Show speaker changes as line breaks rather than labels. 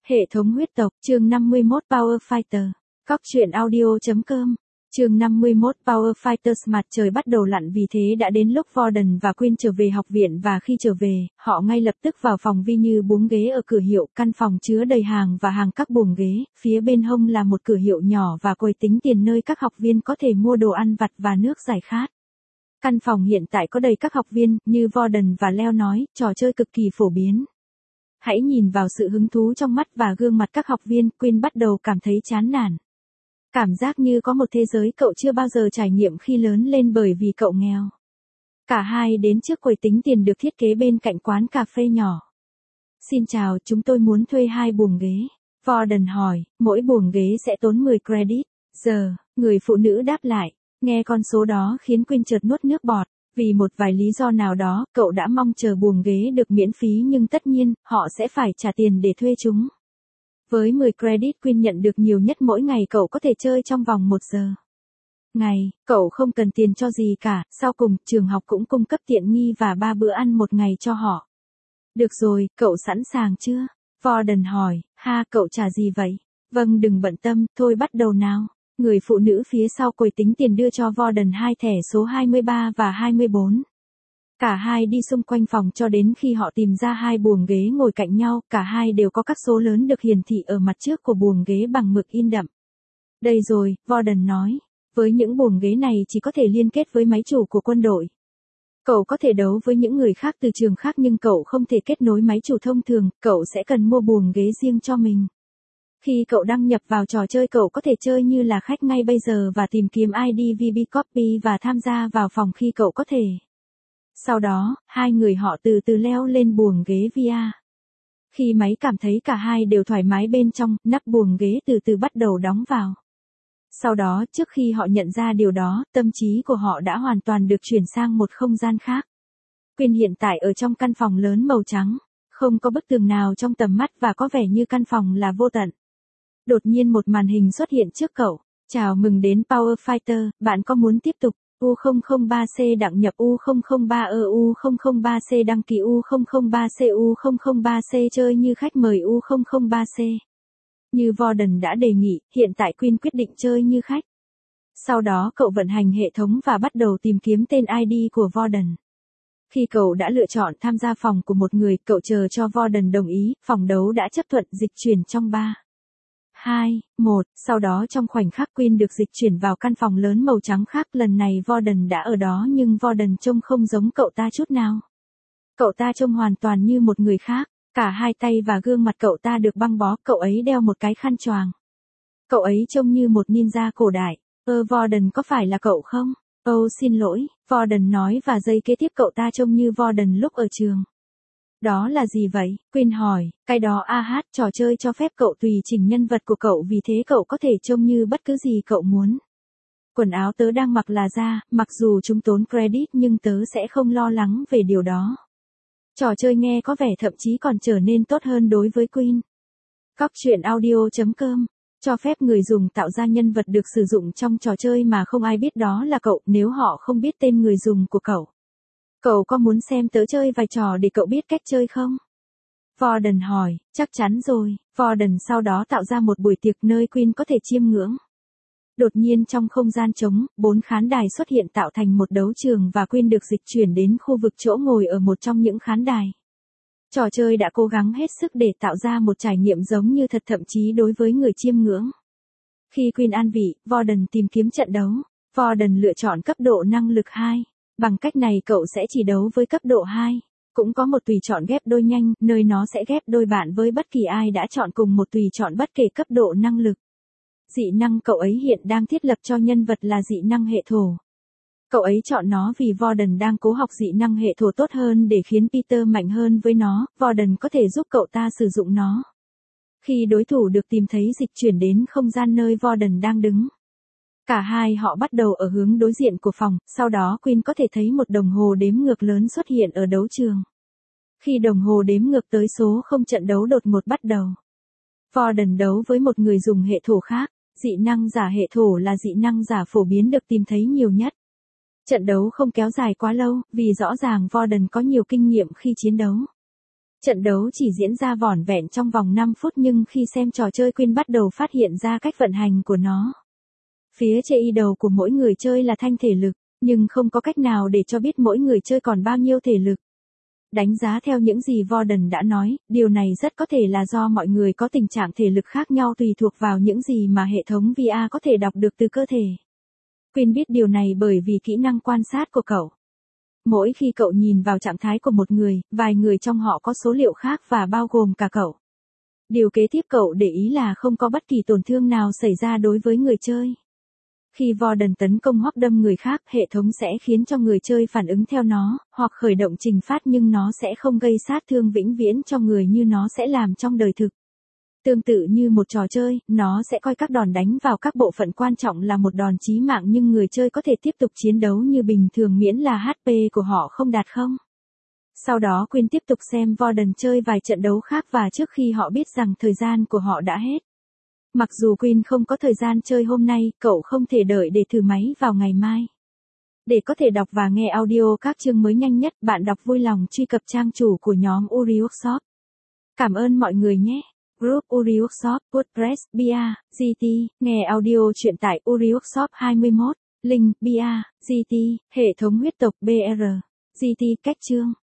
Hệ thống huyết tộc, chương 51 Power Fighter. Cóc truyện audio.com. Chương 51 Power Fighters. Mặt trời bắt đầu lặn, vì thế đã đến lúc Warden và Queen trở về học viện, và khi trở về, họ ngay lập tức vào phòng Vi như buồng ghế ở cửa hiệu. Căn phòng chứa đầy hàng và hàng các buồng ghế, phía bên hông là một cửa hiệu nhỏ và quầy tính tiền nơi các học viên có thể mua đồ ăn vặt và nước giải khát. Căn phòng hiện tại có đầy các học viên, như Warden và Leo nói, trò chơi cực kỳ phổ biến. Hãy nhìn vào sự hứng thú trong mắt và gương mặt các học viên, Queen bắt đầu cảm thấy chán nản. Cảm giác như có một thế giới cậu chưa bao giờ trải nghiệm khi lớn lên bởi vì cậu nghèo. Cả hai đến trước quầy tính tiền được thiết kế bên cạnh quán cà phê nhỏ. Xin chào, chúng tôi muốn thuê 2 buồng ghế. Warden hỏi, mỗi buồng ghế sẽ tốn 10 credit. Giờ, người phụ nữ đáp lại. Nghe con số đó khiến Queen chợt nuốt nước bọt. Vì một vài lý do nào đó, cậu đã mong chờ buồng ghế được miễn phí, nhưng tất nhiên, họ sẽ phải trả tiền để thuê chúng. Với 10 credit, Queen nhận được nhiều nhất mỗi ngày cậu có thể chơi trong vòng 1 giờ. Ngày, cậu không cần tiền cho gì cả, sau cùng, trường học cũng cung cấp tiện nghi và 3 bữa ăn một ngày cho họ. Được rồi, cậu sẵn sàng chưa? Warden hỏi, cậu trả gì vậy? Vâng, đừng bận tâm, thôi bắt đầu nào. Người phụ nữ phía sau quầy tính tiền đưa cho Warden 2 thẻ số 23 và 24. Cả hai đi xung quanh phòng cho đến khi họ tìm ra 2 buồng ghế ngồi cạnh nhau, cả hai đều có các số lớn được hiển thị ở mặt trước của buồng ghế bằng mực in đậm. Đây rồi, Warden nói, với những buồng ghế này chỉ có thể liên kết với máy chủ của quân đội. Cậu có thể đấu với những người khác từ trường khác, nhưng cậu không thể kết nối máy chủ thông thường, cậu sẽ cần mua buồng ghế riêng cho mình. Khi cậu đăng nhập vào trò chơi, cậu có thể chơi như là khách ngay bây giờ và tìm kiếm ID VB Copy và tham gia vào phòng khi cậu có thể. Sau đó, 2 người họ từ từ leo lên buồng ghế VR. Khi máy cảm thấy cả hai đều thoải mái bên trong, nắp buồng ghế từ từ bắt đầu đóng vào. Sau đó, trước khi họ nhận ra điều đó, tâm trí của họ đã hoàn toàn được chuyển sang một không gian khác. Queen hiện tại ở trong căn phòng lớn màu trắng, không có bức tường nào trong tầm mắt và có vẻ như căn phòng là vô tận. Đột nhiên một màn hình xuất hiện trước cậu. Chào mừng đến Power Fighter, bạn có muốn tiếp tục? U003C đăng nhập, U003E U003C đăng ký, U003C U003C chơi như khách mời, U003C. Như Warden đã đề nghị, hiện tại Queen quyết định chơi như khách. Sau đó cậu vận hành hệ thống và bắt đầu tìm kiếm tên ID của Warden. Khi cậu đã lựa chọn tham gia phòng của một người, cậu chờ cho Warden đồng ý, phòng đấu đã chấp thuận dịch chuyển trong 3, 2, 1, sau đó trong khoảnh khắc Queen được dịch chuyển vào căn phòng lớn màu trắng khác. Lần này Warden đã ở đó, nhưng Warden trông không giống cậu ta chút nào. Cậu ta trông hoàn toàn như một người khác, cả hai tay và gương mặt cậu ta được băng bó, cậu ấy đeo một cái khăn choàng. Cậu ấy trông như một ninja cổ đại. Warden có phải là cậu không? Xin lỗi, Warden nói, và giây kế tiếp cậu ta trông như Warden lúc ở trường. Đó là gì vậy? Queen hỏi, cái đó trò chơi cho phép cậu tùy chỉnh nhân vật của cậu, vì thế cậu có thể trông như bất cứ gì cậu muốn. Quần áo tớ đang mặc là da, mặc dù chúng tốn credit nhưng tớ sẽ không lo lắng về điều đó. Trò chơi nghe có vẻ thậm chí còn trở nên tốt hơn đối với Queen. Cóc truyện audio.com cho phép người dùng tạo ra nhân vật được sử dụng trong trò chơi mà không ai biết đó là cậu, nếu họ không biết tên người dùng của cậu. Cậu có muốn xem tớ chơi vài trò để cậu biết cách chơi không? Warden hỏi, chắc chắn rồi. Warden sau đó tạo ra một buổi tiệc nơi Queen có thể chiêm ngưỡng. Đột nhiên trong không gian trống, 4 khán đài xuất hiện tạo thành một đấu trường, và Queen được dịch chuyển đến khu vực chỗ ngồi ở một trong những khán đài. Trò chơi đã cố gắng hết sức để tạo ra một trải nghiệm giống như thật, thậm chí đối với người chiêm ngưỡng. Khi Queen an vị, Warden tìm kiếm trận đấu. Warden lựa chọn cấp độ năng lực 2. Bằng cách này cậu sẽ chỉ đấu với cấp độ 2. Cũng có một tùy chọn ghép đôi nhanh, nơi nó sẽ ghép đôi bạn với bất kỳ ai đã chọn cùng một tùy chọn bất kể cấp độ năng lực. Dị năng cậu ấy hiện đang thiết lập cho nhân vật là dị năng hệ thổ. Cậu ấy chọn nó vì Warden đang cố học dị năng hệ thổ tốt hơn để khiến Peter mạnh hơn với nó. Warden có thể giúp cậu ta sử dụng nó. Khi đối thủ được tìm thấy, dịch chuyển đến không gian nơi Warden đang đứng. Cả hai họ bắt đầu ở hướng đối diện của phòng, sau đó Queen có thể thấy một đồng hồ đếm ngược lớn xuất hiện ở đấu trường. Khi đồng hồ đếm ngược tới số 0, trận đấu đột ngột bắt đầu. Warden đấu với một người dùng hệ thổ khác. Dị năng giả hệ thổ là dị năng giả phổ biến được tìm thấy nhiều nhất. Trận đấu không kéo dài quá lâu, vì rõ ràng Warden có nhiều kinh nghiệm khi chiến đấu. Trận đấu chỉ diễn ra vỏn vẹn trong vòng 5 phút nhưng khi xem trò chơi Queen bắt đầu phát hiện ra cách vận hành của nó. Phía trên đầu của mỗi người chơi là thanh thể lực, nhưng không có cách nào để cho biết mỗi người chơi còn bao nhiêu thể lực. Đánh giá theo những gì Warden đã nói, điều này rất có thể là do mọi người có tình trạng thể lực khác nhau tùy thuộc vào những gì mà hệ thống VR có thể đọc được từ cơ thể. Queen biết điều này bởi vì kỹ năng quan sát của cậu. Mỗi khi cậu nhìn vào trạng thái của một người, vài người trong họ có số liệu khác và bao gồm cả cậu. Điều kế tiếp cậu để ý là không có bất kỳ tổn thương nào xảy ra đối với người chơi. Khi Warden tấn công hoặc đâm người khác, hệ thống sẽ khiến cho người chơi phản ứng theo nó, hoặc khởi động trình phát nhưng nó sẽ không gây sát thương vĩnh viễn cho người như nó sẽ làm trong đời thực. Tương tự như một trò chơi, nó sẽ coi các đòn đánh vào các bộ phận quan trọng là một đòn chí mạng nhưng người chơi có thể tiếp tục chiến đấu như bình thường miễn là HP của họ không đạt không. Sau đó Queen tiếp tục xem Warden chơi vài trận đấu khác và trước khi họ biết rằng thời gian của họ đã hết. Mặc dù Queen không có thời gian chơi hôm nay, cậu không thể đợi để thử máy vào ngày mai. Để có thể đọc và nghe audio các chương mới nhanh nhất, bạn đọc vui lòng truy cập trang chủ của nhóm Uri Workshop. Cảm ơn mọi người nhé. Group Uri Workshop, WordPress, BIA, GT, nghe audio truyện tại Uri Workshop 21, link, BIA, GT, hệ thống huyết tộc BR, GT, cách chương.